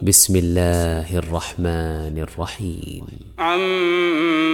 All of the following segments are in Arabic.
بسم الله الرحمن الرحيم. عم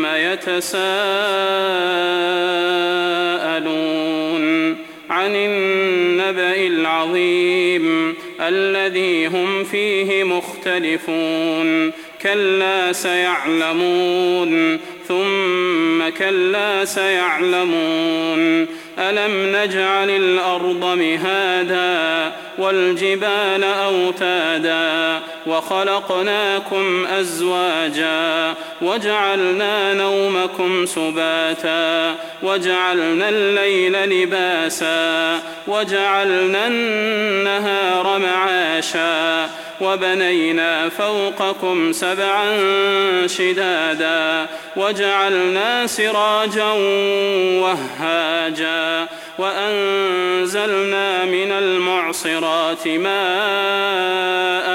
يتساءلون عن النبأ العظيم الذي هم فيه مختلفون كلا سيعلمون ثم كلا سيعلمون ألم نجعل الأرض مهادا والجبال أوتادا وخلقناكم أزواجا وجعلنا نومكم سباتا وجعلنا الليل لباسا وجعلنا النهار معاشا وبنينا فوقكم سبعا شدادا وجعلنا سراجا وهاجا وأنزلنا من المعصرات ماء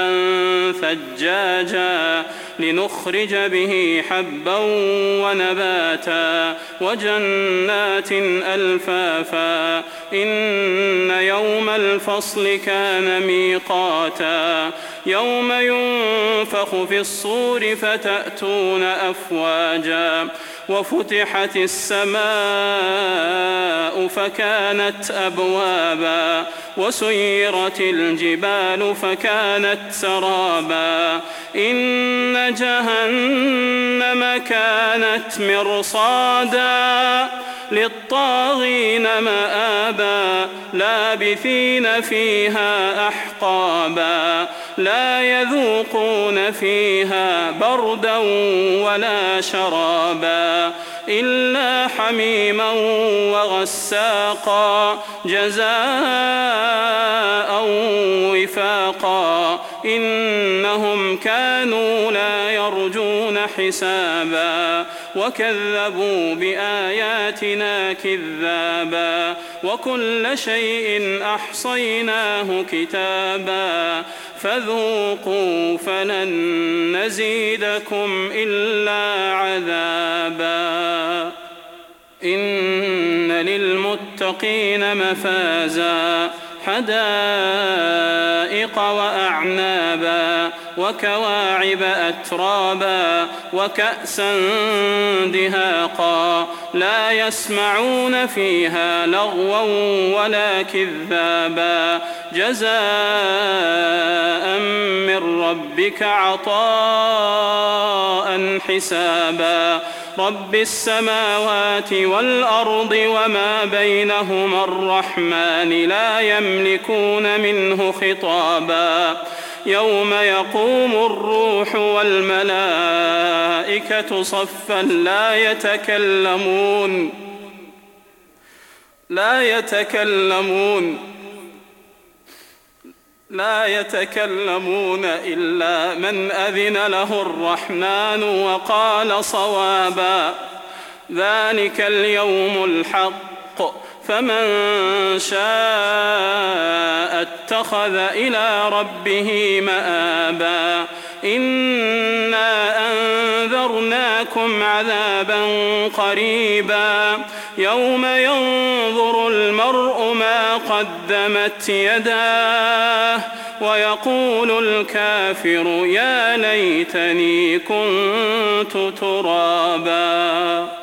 ثجاجا لنخرج به حبا ونباتا وجنات ألفافا إن يوم الفصل كان ميقاتا يوم ينفخ في الصور فتأتون أفواجا وفتحت السماء فكانت أبوابا وسيرت الجبال فكانت سرابا إن جهنم كانت مرصادا للطاغين مآبا لابثين فيها أحقابا لا يذوقون فيها بردا ولا شرابا إلا حميما وغساقا جزاء وفاقا إنهم كانوا لا يرجون حسابا وكذبوا بآياتنا كذابا وكل شيء أحصيناه كتابا فذوقوا فلن نزيدكم إلا عذابا إن للمتقين مفازا حدائق وأعنابا وكواعب أترابا وكأسا دهاقا لا يسمعون فيها لغوا ولا كذابا جزاء من ربك عطاء حسابا رب السماوات والأرض وما بينهما الرحمن لا يملكون منه خطابا يوم يقوم الروح والملائكة صفا لا يتكلمون إلا من أذن له الرحمن وقال صوابا ذلك اليوم الحق فمن شاء اتخذ إلى ربه مآبا إنا أنذرناكم عذابا قريبا يوم ينظر المرء ما قدمت يداه ويقول الكافر يا ليتني كنت ترابا.